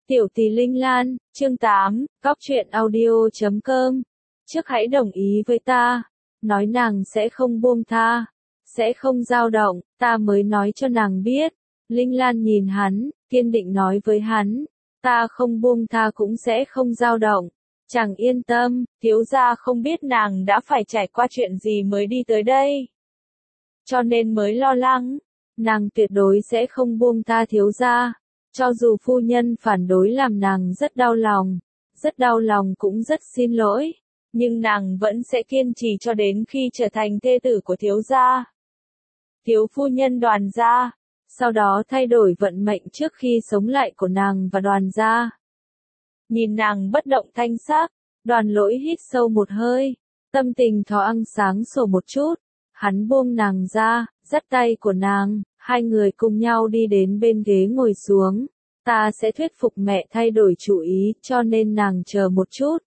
Tiểu tỷ Linh Lan, chương 8, Cóc truyện audio.com. Trước hãy đồng ý với ta, nói nàng sẽ không buông tha, sẽ không dao động, ta mới nói cho nàng biết. Linh Lan nhìn hắn, kiên định nói với hắn, ta không buông tha cũng sẽ không dao động. Chàng yên tâm, thiếu gia không biết nàng đã phải trải qua chuyện gì mới đi tới đây. Cho nên mới lo lắng, nàng tuyệt đối sẽ không buông tha thiếu gia. Cho dù phu nhân phản đối làm nàng rất đau lòng cũng rất xin lỗi, nhưng nàng vẫn sẽ kiên trì cho đến khi trở thành thê tử của thiếu gia. Thiếu phu nhân Đoàn gia, sau đó thay đổi vận mệnh trước khi sống lại của nàng và Đoàn gia. Nhìn nàng bất động thanh sắc, Đoàn Lỗi hít sâu một hơi, tâm tình thó ăn sáng sủa một chút, hắn buông nàng ra, dắt tay của nàng. Hai người cùng nhau đi đến bên ghế ngồi xuống. Ta sẽ thuyết phục mẹ thay đổi chủ ý, cho nên nàng chờ một chút.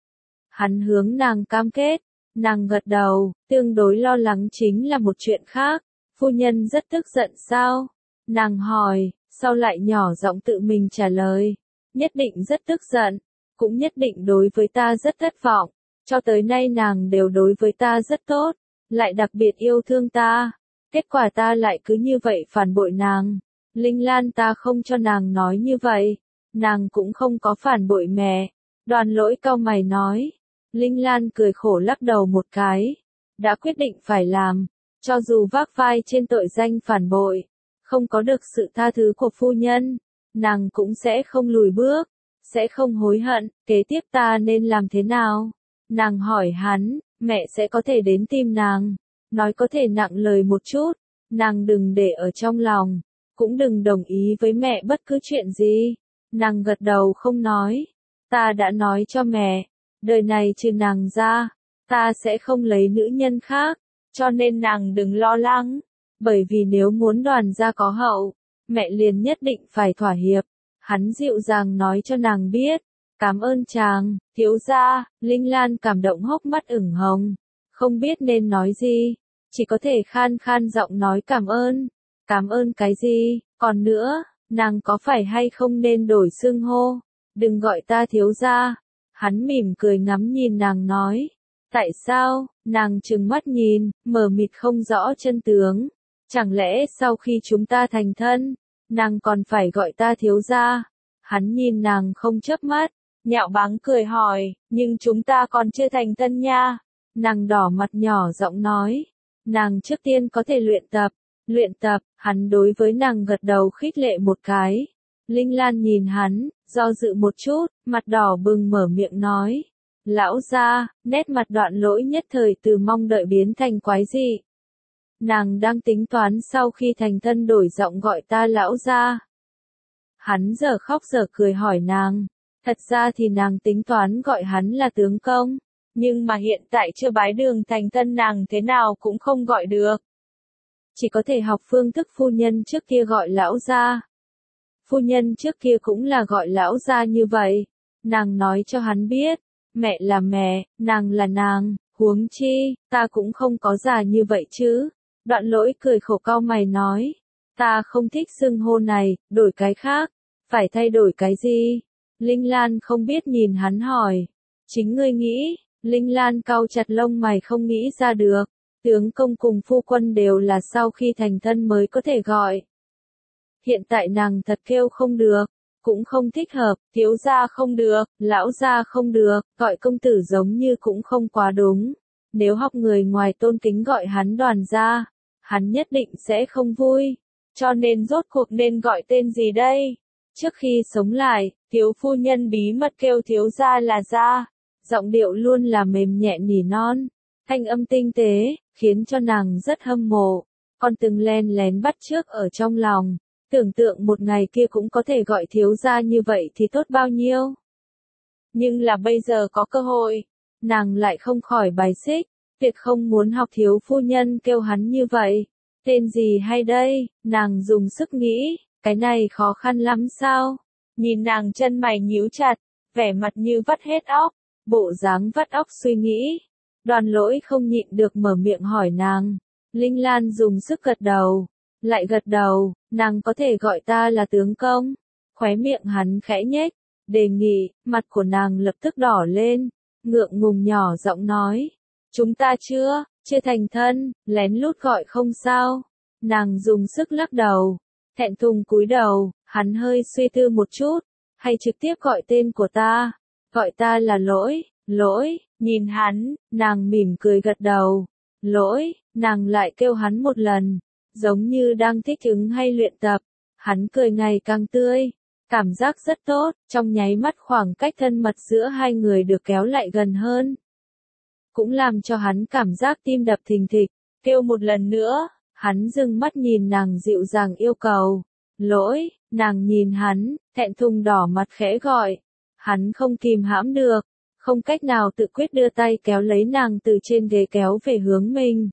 Hắn hướng nàng cam kết. Nàng gật đầu, tương đối lo lắng chính là một chuyện khác. Phu nhân rất tức giận sao? Nàng hỏi, sau lại nhỏ giọng tự mình trả lời. Nhất định rất tức giận, cũng nhất định đối với ta rất thất vọng. Cho tới nay nàng đều đối với ta rất tốt, lại đặc biệt yêu thương ta. Kết quả ta lại cứ như vậy phản bội nàng. Linh Lan ta không cho nàng nói như vậy. Nàng cũng không có phản bội mẹ. Đoàn Lỗi cau mày nói. Linh Lan cười khổ lắc đầu một cái. Đã quyết định phải làm. Cho dù vác vai trên tội danh phản bội. Không có được sự tha thứ của phu nhân. Nàng cũng sẽ không lùi bước. Sẽ không hối hận. Kế tiếp ta nên làm thế nào? Nàng hỏi hắn. Mẹ sẽ có thể đến tìm nàng. Nói có thể nặng lời một chút, nàng đừng để ở trong lòng, cũng đừng đồng ý với mẹ bất cứ chuyện gì. Nàng gật đầu không nói. Ta đã nói cho mẹ, đời này trừ nàng ra, ta sẽ không lấy nữ nhân khác, cho nên nàng đừng lo lắng, bởi vì nếu muốn Đoàn gia có hậu, mẹ liền nhất định phải thỏa hiệp. Hắn dịu dàng nói cho nàng biết, cảm ơn chàng, thiếu gia. Linh Lan cảm động hốc mắt ửng hồng, không biết nên nói gì. Chỉ có thể khan khan giọng nói cảm ơn. Cảm ơn cái gì? Còn nữa, nàng có phải hay không nên đổi xưng hô? Đừng gọi ta thiếu gia. Hắn mỉm cười ngắm nhìn nàng nói. Tại sao? Nàng trừng mắt nhìn, mờ mịt không rõ chân tướng. Chẳng lẽ sau khi chúng ta thành thân, nàng còn phải gọi ta thiếu gia? Hắn nhìn nàng không chớp mắt, nhạo báng cười hỏi, nhưng chúng ta còn chưa thành thân nha. Nàng đỏ mặt nhỏ giọng nói. Nàng trước tiên có thể luyện tập, hắn đối với nàng gật đầu khích lệ một cái. Linh Lan nhìn hắn, do dự một chút, mặt đỏ bừng mở miệng nói. Lão gia, nét mặt Đoạn Lỗi nhất thời từ mong đợi biến thành quái dị. Nàng đang tính toán sau khi thành thân đổi giọng gọi ta lão gia. Hắn giờ khóc giờ cười hỏi nàng. Thật ra thì nàng tính toán gọi hắn là tướng công. Nhưng mà hiện tại chưa bái đường thành thân nàng thế nào cũng không gọi được. Chỉ có thể học phương thức phu nhân trước kia gọi lão gia. Phu nhân trước kia cũng là gọi lão gia như vậy. Nàng nói cho hắn biết, mẹ là mẹ, nàng là nàng, huống chi, ta cũng không có già như vậy chứ. Đoạn Lỗi cười khổ cau mày nói, ta không thích xưng hô này, đổi cái khác. Phải thay đổi cái gì? Linh Lan không biết nhìn hắn hỏi. Chính ngươi nghĩ. Linh Lan cau chặt lông mày không nghĩ ra được. Tướng công cùng phu quân đều là sau khi thành thân mới có thể gọi. Hiện tại nàng thật kêu không được, cũng không thích hợp, thiếu gia không được, lão gia không được, gọi công tử giống như cũng không quá đúng. Nếu học người ngoài tôn kính gọi hắn Đoàn gia, hắn nhất định sẽ không vui. Cho nên rốt cuộc nên gọi tên gì đây? Trước khi sống lại, thiếu phu nhân bí mật kêu thiếu gia là gia. Giọng điệu luôn là mềm nhẹ nỉ non, thanh âm tinh tế, khiến cho nàng rất hâm mộ. Còn từng len lén bắt chước ở trong lòng, tưởng tượng một ngày kia cũng có thể gọi thiếu gia như vậy thì tốt bao nhiêu. Nhưng là bây giờ có cơ hội, nàng lại không khỏi bài xích, tuyệt không muốn học thiếu phu nhân kêu hắn như vậy. Tên gì hay đây? Nàng dùng sức nghĩ, cái này khó khăn lắm sao? Nhìn nàng chân mày nhíu chặt, vẻ mặt như vắt hết óc. Bộ dáng vắt óc suy nghĩ. Đoàn Lỗi không nhịn được mở miệng hỏi nàng. Linh Lan dùng sức gật đầu. Lại gật đầu, nàng có thể gọi ta là tướng công. Khóe miệng hắn khẽ nhếch, đề nghị, mặt của nàng lập tức đỏ lên, ngượng ngùng nhỏ giọng nói. Chúng ta chưa thành thân, lén lút gọi không sao. Nàng dùng sức lắc đầu, thẹn thùng cúi đầu, hắn hơi suy tư một chút, hay trực tiếp gọi tên của ta, gọi ta là Lỗi, nhìn hắn, nàng mỉm cười gật đầu. Lỗi, nàng lại kêu hắn một lần, giống như đang thích ứng hay luyện tập. Hắn cười ngày càng tươi, cảm giác rất tốt, trong nháy mắt khoảng cách thân mật giữa hai người được kéo lại gần hơn. Cũng làm cho hắn cảm giác tim đập thình thịch, kêu một lần nữa, hắn dừng mắt nhìn nàng dịu dàng yêu cầu. Lỗi, nàng nhìn hắn, thẹn thùng đỏ mặt khẽ gọi. Hắn không kìm hãm được, không cách nào tự quyết đưa tay kéo lấy nàng từ trên ghế kéo về hướng mình.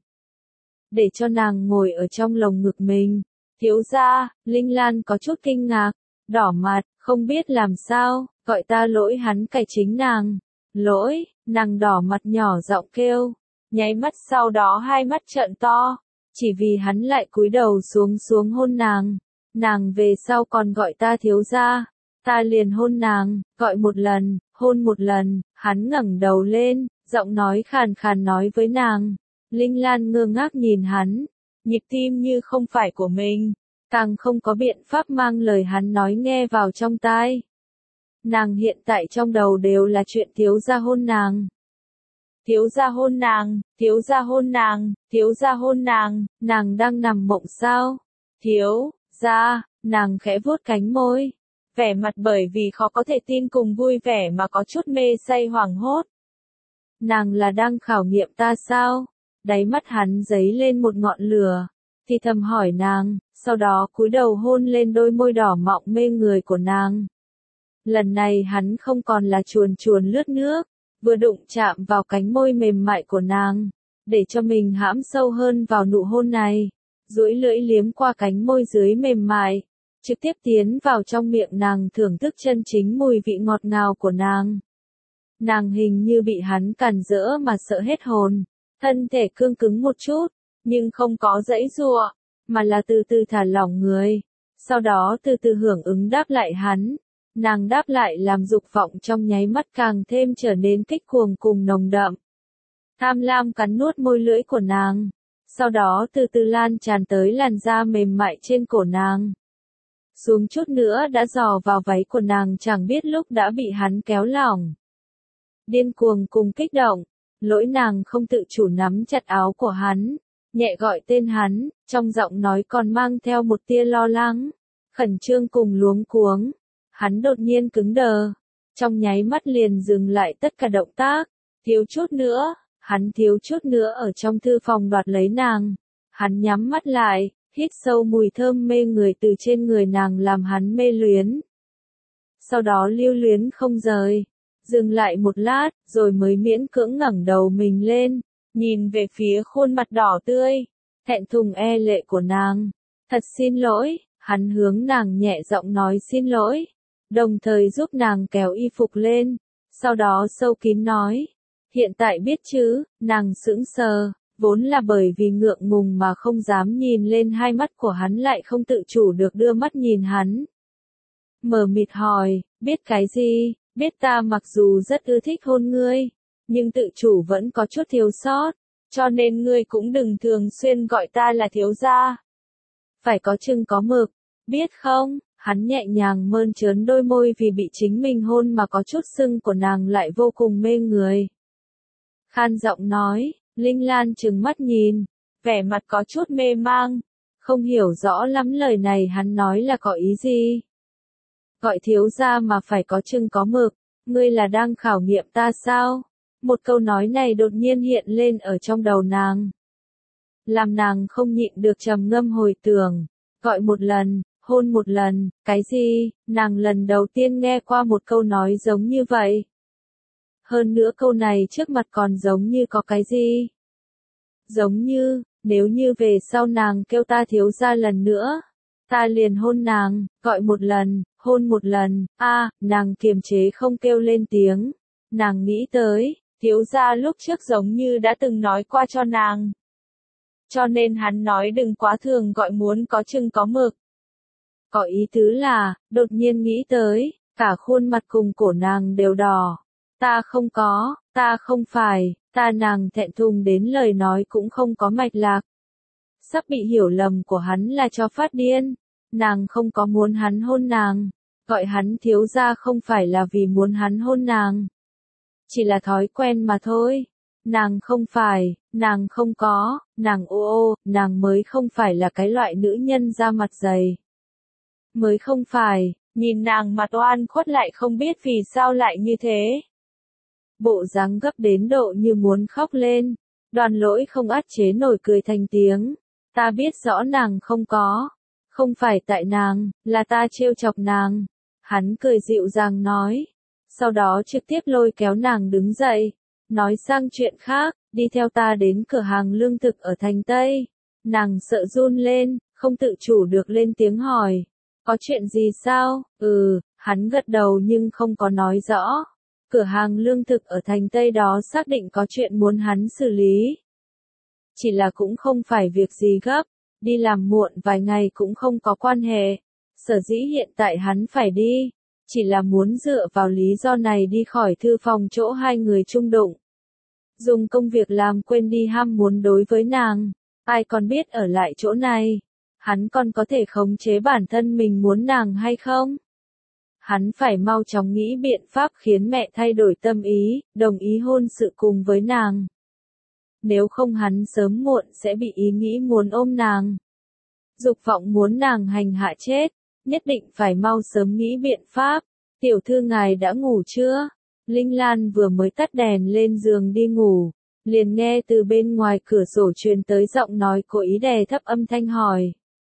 Để cho nàng ngồi ở trong lồng ngực mình. Thiếu gia, Linh Lan có chút kinh ngạc, đỏ mặt, không biết làm sao, gọi ta Lỗi hắn cải chính nàng. Lỗi, nàng đỏ mặt nhỏ giọng kêu, nháy mắt sau đó hai mắt trợn to, chỉ vì hắn lại cúi đầu xuống hôn nàng. Nàng về sau còn gọi ta thiếu gia, ta liền hôn nàng, gọi một lần, hôn một lần, hắn ngẩng đầu lên, giọng nói khàn khàn nói với nàng. Linh Lan ngơ ngác nhìn hắn, nhịp tim như không phải của mình, càng không có biện pháp mang lời hắn nói nghe vào trong tai. Nàng hiện tại trong đầu đều là chuyện thiếu gia hôn nàng. Thiếu gia hôn nàng, thiếu gia hôn nàng, thiếu gia hôn nàng, nàng đang nằm mộng sao? Thiếu gia, nàng khẽ vuốt cánh môi, vẻ mặt bởi vì khó có thể tin cùng vui vẻ mà có chút mê say hoảng hốt. Nàng là đang khảo nghiệm ta sao? Đáy mắt hắn dấy lên một ngọn lửa, thì thầm hỏi nàng, sau đó cúi đầu hôn lên đôi môi đỏ mọng mê người của nàng. Lần này hắn không còn là chuồn chuồn lướt nước, vừa đụng chạm vào cánh môi mềm mại của nàng, để cho mình hãm sâu hơn vào nụ hôn này, duỗi lưỡi liếm qua cánh môi dưới mềm mại, trực tiếp tiến vào trong miệng nàng thưởng thức chân chính mùi vị ngọt ngào của nàng. Nàng hình như bị hắn cản rỡ mà sợ hết hồn, thân thể cương cứng một chút, nhưng không có giãy giụa, mà là từ từ thả lỏng người, sau đó từ từ hưởng ứng đáp lại hắn. Nàng đáp lại làm dục vọng trong nháy mắt càng thêm trở nên kích cuồng cùng nồng đậm. Tham lam cắn nuốt môi lưỡi của nàng, sau đó từ từ lan tràn tới làn da mềm mại trên cổ nàng. Xuống chút nữa đã dò vào váy của nàng chẳng biết lúc đã bị hắn kéo lỏng. Điên cuồng cùng kích động, Lỗi nàng không tự chủ nắm chặt áo của hắn, nhẹ gọi tên hắn, trong giọng nói còn mang theo một tia lo lắng, khẩn trương cùng luống cuống. Hắn đột nhiên cứng đờ, trong nháy mắt liền dừng lại tất cả động tác, hắn thiếu chút nữa ở trong thư phòng đoạt lấy nàng. Hắn nhắm mắt lại, hít sâu mùi thơm mê người từ trên người nàng làm hắn mê luyến. Sau đó lưu luyến không rời, dừng lại một lát, rồi mới miễn cưỡng ngẩng đầu mình lên, nhìn về phía khuôn mặt đỏ tươi, thẹn thùng e lệ của nàng. Thật xin lỗi, hắn hướng nàng nhẹ giọng nói xin lỗi, đồng thời giúp nàng kéo y phục lên, sau đó sâu kín nói, hiện tại biết chứ. Nàng sững sờ, vốn là bởi vì ngượng ngùng mà không dám nhìn lên hai mắt của hắn lại không tự chủ được đưa mắt nhìn hắn. Mờ mịt hỏi, biết cái gì? Biết ta mặc dù rất ưa thích hôn ngươi, nhưng tự chủ vẫn có chút thiếu sót, cho nên ngươi cũng đừng thường xuyên gọi ta là thiếu gia. Phải có chừng có mực, biết không? Hắn nhẹ nhàng mơn trớn đôi môi vì bị chính mình hôn mà có chút sưng của nàng lại vô cùng mê người. Khan giọng nói, Linh Lan trừng mắt nhìn, vẻ mặt có chút mê mang, không hiểu rõ lắm lời này hắn nói là có ý gì. Gọi thiếu gia mà phải có chừng có mực, ngươi là đang khảo nghiệm ta sao? Một câu nói này đột nhiên hiện lên ở trong đầu nàng, làm nàng không nhịn được trầm ngâm hồi tưởng. Gọi một lần, hôn một lần, cái gì? Nàng lần đầu tiên nghe qua một câu nói giống như vậy. Hơn nữa câu này trước mặt còn giống như có cái gì? Giống như, nếu như về sau nàng kêu ta thiếu gia lần nữa, ta liền hôn nàng, gọi một lần, hôn một lần. Nàng kiềm chế không kêu lên tiếng. Nàng nghĩ tới, thiếu gia lúc trước giống như đã từng nói qua cho nàng. Cho nên hắn nói đừng quá thường gọi, muốn có chừng có mực. Có ý tứ là, đột nhiên nghĩ tới, cả khuôn mặt cùng cổ nàng đều đỏ. Ta không có, ta không phải, ta nàng thẹn thùng đến lời nói cũng không có mạch lạc. Sắp bị hiểu lầm của hắn là cho phát điên. Nàng không có muốn hắn hôn nàng. Gọi hắn thiếu gia không phải là vì muốn hắn hôn nàng. Chỉ là thói quen mà thôi. Nàng không phải, nàng không có, nàng ô ô, nàng mới không phải là cái loại nữ nhân da mặt dày. Mới không phải, nhìn nàng mặt oan khuất lại không biết vì sao lại như thế. Bộ dáng gấp đến độ như muốn khóc lên. Đoàn Lỗi không át chế nổi cười thành tiếng. Ta biết rõ nàng không có. Không phải tại nàng, là ta trêu chọc nàng. Hắn cười dịu dàng nói. Sau đó trực tiếp lôi kéo nàng đứng dậy. Nói sang chuyện khác, đi theo ta đến cửa hàng lương thực ở thành Tây. Nàng sợ run lên, không tự chủ được lên tiếng hỏi. Có chuyện gì sao? Hắn gật đầu nhưng không có nói rõ. Cửa hàng lương thực ở thành Tây đó xác định có chuyện muốn hắn xử lý. Chỉ là cũng không phải việc gì gấp, đi làm muộn vài ngày cũng không có quan hệ. Sở dĩ hiện tại hắn phải đi, chỉ là muốn dựa vào lý do này đi khỏi thư phòng chỗ hai người chung đụng. Dùng công việc làm quên đi ham muốn đối với nàng, ai còn biết ở lại chỗ này, hắn còn có thể khống chế bản thân mình muốn nàng hay không? Hắn phải mau chóng nghĩ biện pháp khiến mẹ thay đổi tâm ý, đồng ý hôn sự cùng với nàng. Nếu không hắn sớm muộn sẽ bị ý nghĩ muốn ôm nàng. Dục vọng muốn nàng hành hạ chết, nhất định phải mau sớm nghĩ biện pháp. Tiểu thư ngài đã ngủ chưa? Linh Lan vừa mới tắt đèn lên giường đi ngủ, liền nghe từ bên ngoài cửa sổ truyền tới giọng nói cố ý đè thấp âm thanh hỏi.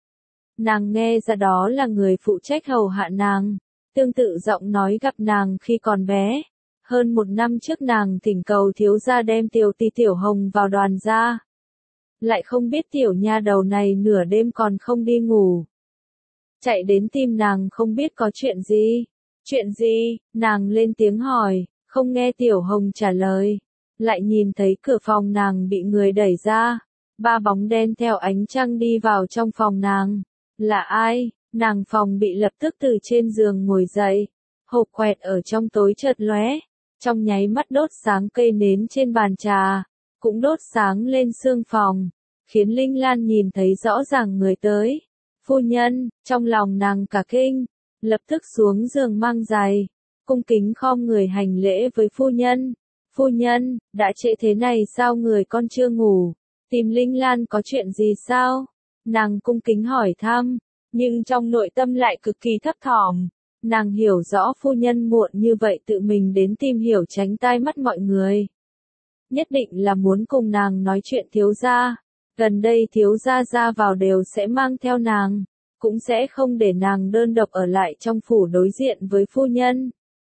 Nàng nghe ra đó là người phụ trách hầu hạ nàng, tương tự giọng nói gặp nàng khi còn bé. Hơn 1 năm trước nàng thỉnh cầu thiếu gia đem Tiểu Tỷ Tiểu Hồng vào đoàn gia. Lại không biết tiểu nha đầu này nửa đêm còn không đi ngủ. Chạy đến tìm nàng không biết có chuyện gì. Chuyện gì? Nàng lên tiếng hỏi, không nghe Tiểu Hồng trả lời. Lại nhìn thấy cửa phòng nàng bị người đẩy ra. 3 bóng đen theo ánh trăng đi vào trong phòng nàng. Là ai? Nàng phòng bị lập tức từ trên giường ngồi dậy. Hộp quẹt ở trong tối chợt lóe. Trong nháy mắt đốt sáng cây nến trên bàn trà. Cũng đốt sáng lên sương phòng. Khiến Linh Lan nhìn thấy rõ ràng người tới. Phu nhân, trong lòng nàng cả kinh. Lập tức xuống giường mang giày. Cung kính khom người hành lễ với phu nhân. Phu nhân, đã trễ thế này sao người con chưa ngủ? Tìm Linh Lan có chuyện gì sao? Nàng cung kính hỏi thăm, nhưng trong nội tâm lại cực kỳ thấp thỏm. Nàng hiểu rõ phu nhân muộn như vậy tự mình đến tìm hiểu tránh tai mắt mọi người. Nhất định là muốn cùng nàng nói chuyện thiếu gia. Gần đây thiếu gia ra vào đều sẽ mang theo nàng, cũng sẽ không để nàng đơn độc ở lại trong phủ đối diện với phu nhân.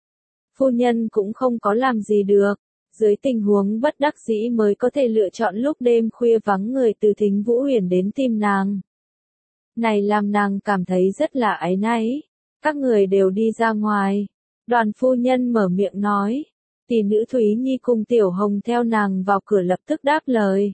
Phu nhân cũng không có làm gì được. Dưới tình huống bất đắc dĩ mới có thể lựa chọn lúc đêm khuya vắng người từ Thính Vũ Huyền đến tìm nàng. Này làm nàng cảm thấy rất là áy náy. Các người đều đi ra ngoài. Đoàn phu nhân mở miệng nói. Tỷ nữ Thúy Nhi cùng Tiểu Hồng theo nàng vào cửa lập tức đáp lời.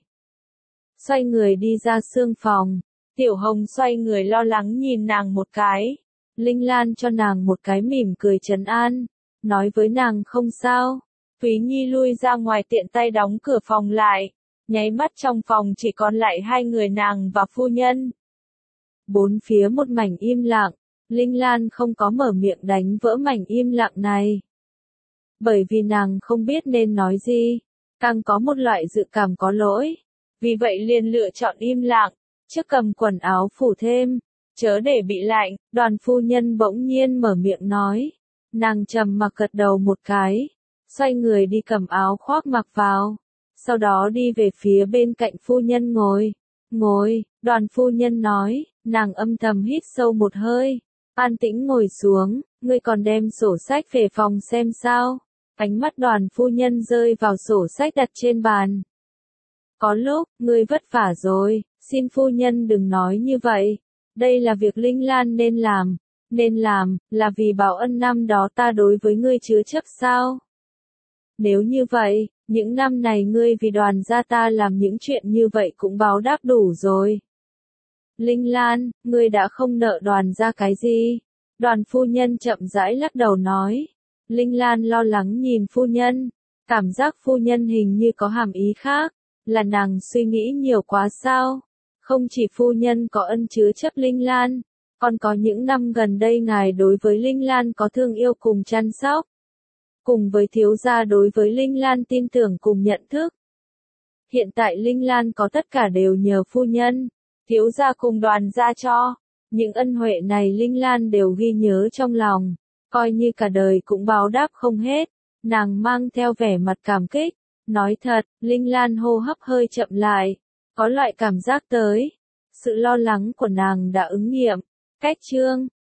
Xoay người đi ra sương phòng. Tiểu Hồng xoay người lo lắng nhìn nàng một cái. Linh Lan cho nàng một cái mỉm cười trấn an. Nói với nàng không sao. Thúy Nhi lui ra ngoài tiện tay đóng cửa phòng lại. Nháy mắt trong phòng chỉ còn lại 2 người nàng và phu nhân. Bốn phía một mảnh im lặng. Linh Lan không có mở miệng đánh vỡ mảnh im lặng này. Bởi vì nàng không biết nên nói gì. Càng có một loại dự cảm có lỗi. Vì vậy liền lựa chọn im lặng. Trước cầm quần áo phủ thêm. Chớ để bị lạnh. Đoàn phu nhân bỗng nhiên mở miệng nói. Nàng trầm mặc gật đầu một cái. Xoay người đi cầm áo khoác mặc vào. Sau đó đi về phía bên cạnh phu nhân ngồi. Ngồi, đoàn phu nhân nói. Nàng âm thầm hít sâu một hơi. An tĩnh ngồi xuống. Ngươi còn đem sổ sách về phòng xem sao. Ánh mắt đoàn phu nhân rơi vào sổ sách đặt trên bàn. Có lúc, ngươi vất vả rồi. Xin phu nhân đừng nói như vậy. Đây là việc Linh Lan nên làm. Nên làm, là vì báo ân năm đó ta đối với ngươi chứa chấp sao? Nếu như vậy, những năm này ngươi vì đoàn gia ta làm những chuyện như vậy cũng báo đáp đủ rồi. Linh Lan, ngươi đã không nợ Đoàn gia cái gì? Đoàn phu nhân chậm rãi lắc đầu nói. Linh Lan lo lắng nhìn phu nhân, cảm giác phu nhân hình như có hàm ý khác, là nàng suy nghĩ nhiều quá sao? Không chỉ phu nhân có ân chứa chấp Linh Lan, còn có những năm gần đây ngài đối với Linh Lan có thương yêu cùng chăm sóc. Cùng với thiếu gia đối với Linh Lan tin tưởng cùng nhận thức. Hiện tại Linh Lan có tất cả đều nhờ phu nhân, thiếu gia cùng Đoàn gia cho. Những ân huệ này Linh Lan đều ghi nhớ trong lòng, coi như cả đời cũng báo đáp không hết. Nàng mang theo vẻ mặt cảm kích, nói thật, Linh Lan hô hấp hơi chậm lại, có loại cảm giác tới. Sự lo lắng của nàng đã ứng nghiệm. Cách chương